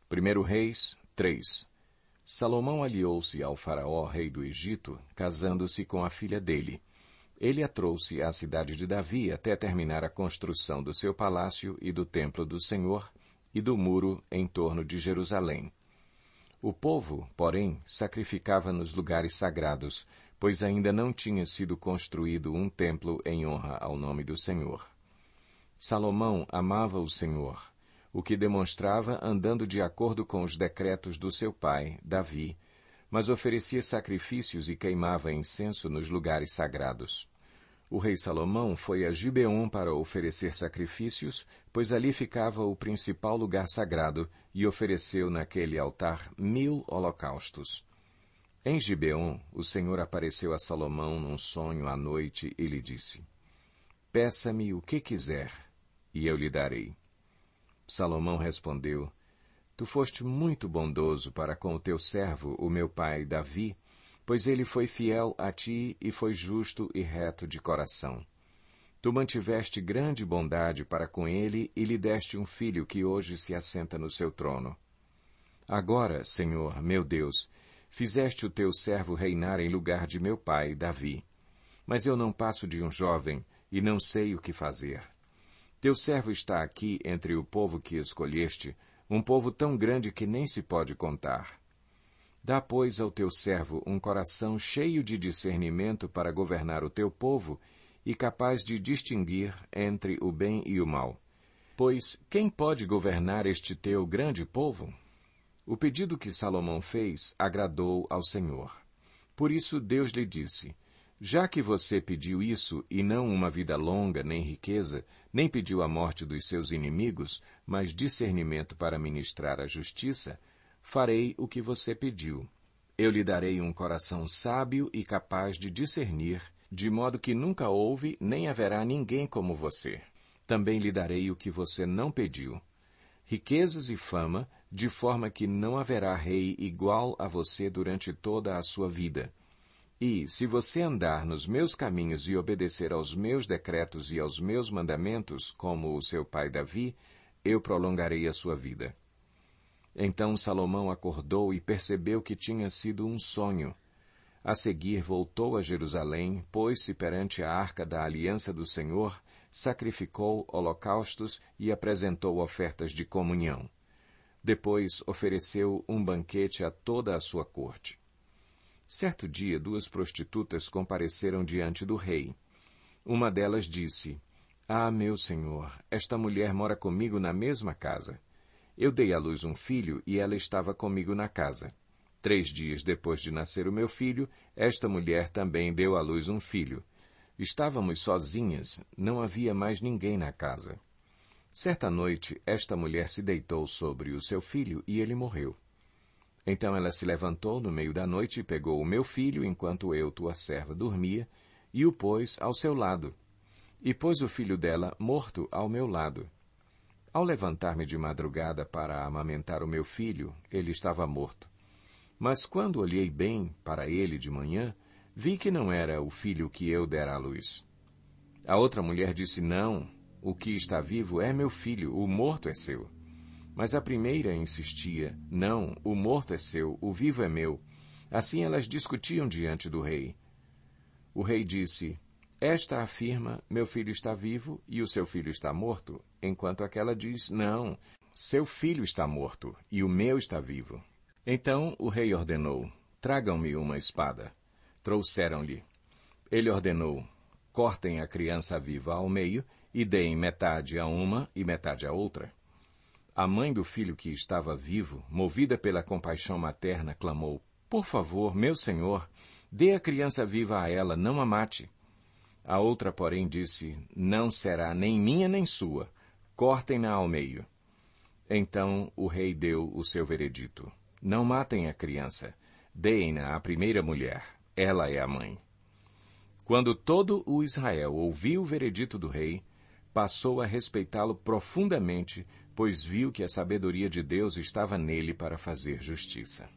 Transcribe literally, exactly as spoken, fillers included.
primeiro Reis três. Salomão aliou-se ao faraó, rei do Egito, casando-se com a filha dele. Ele a trouxe à cidade de Davi até terminar a construção do seu palácio e do templo do Senhor e do muro em torno de Jerusalém. O povo, porém, sacrificava nos lugares sagrados, pois ainda não tinha sido construído um templo em honra ao nome do Senhor. Salomão amava o Senhor, o que demonstrava andando de acordo com os decretos do seu pai, Davi, mas oferecia sacrifícios e queimava incenso nos lugares sagrados. O rei Salomão foi a Gibeon para oferecer sacrifícios, pois ali ficava o principal lugar sagrado, e ofereceu naquele altar mil holocaustos. Em Gibeon, o Senhor apareceu a Salomão num sonho à noite e lhe disse: Peça-me o que quiser, e eu lhe darei. Salomão respondeu: Tu foste muito bondoso para com o teu servo, o meu pai Davi, pois ele foi fiel a ti e foi justo e reto de coração. Tu mantiveste grande bondade para com ele e lhe deste um filho que hoje se assenta no seu trono. Agora, Senhor, meu Deus, fizeste o teu servo reinar em lugar de meu pai Davi. Mas eu não passo de um jovem e não sei o que fazer. Teu servo está aqui entre o povo que escolheste, um povo tão grande que nem se pode contar. Dá, pois, ao teu servo um coração cheio de discernimento para governar o teu povo e capaz de distinguir entre o bem e o mal. Pois quem pode governar este teu grande povo? O pedido que Salomão fez agradou ao Senhor. Por isso Deus lhe disse: Já que você pediu isso, e não uma vida longa, nem riqueza, nem pediu a morte dos seus inimigos, mas discernimento para ministrar a justiça, farei o que você pediu. Eu lhe darei um coração sábio e capaz de discernir, de modo que nunca houve nem haverá ninguém como você. Também lhe darei o que você não pediu: riquezas e fama, de forma que não haverá rei igual a você durante toda a sua vida. E, se você andar nos meus caminhos e obedecer aos meus decretos e aos meus mandamentos, como o seu pai Davi, eu prolongarei a sua vida. Então Salomão acordou e percebeu que tinha sido um sonho. A seguir voltou a Jerusalém, pôs-se perante a arca da aliança do Senhor, sacrificou holocaustos e apresentou ofertas de comunhão. Depois ofereceu um banquete a toda a sua corte. Certo dia, duas prostitutas compareceram diante do rei. Uma delas disse: Ah, meu senhor, esta mulher mora comigo na mesma casa. Eu dei à luz um filho e ela estava comigo na casa. Três dias depois de nascer o meu filho, esta mulher também deu à luz um filho. Estávamos sozinhas, não havia mais ninguém na casa. Certa noite, esta mulher se deitou sobre o seu filho e ele morreu. Então ela se levantou no meio da noite e pegou o meu filho enquanto eu, tua serva, dormia, e o pôs ao seu lado. E pôs o filho dela morto ao meu lado. Ao levantar-me de madrugada para amamentar o meu filho, ele estava morto. Mas quando olhei bem para ele de manhã, vi que não era o filho que eu dera à luz. A outra mulher disse: Não, o que está vivo é meu filho, o morto é seu. Mas a primeira insistia: Não, o morto é seu, o vivo é meu. Assim elas discutiam diante do rei. O rei disse: Esta afirma: Meu filho está vivo e o seu filho está morto, enquanto aquela diz: Não, seu filho está morto e o meu está vivo. Então o rei ordenou: Tragam-me uma espada. Trouxeram-lhe. Ele ordenou: Cortem a criança viva ao meio e deem metade a uma e metade a outra. A mãe do filho que estava vivo, movida pela compaixão materna, clamou: Por favor, meu senhor, dê a criança viva a ela, não a mate. A outra, porém, disse: Não será nem minha nem sua. Cortem-na ao meio. Então o rei deu o seu veredito: Não matem a criança. Deem-na à primeira mulher. Ela é a mãe. Quando todo o Israel ouviu o veredito do rei, passou a respeitá-lo profundamente, pois viu que a sabedoria de Deus estava nele para fazer justiça.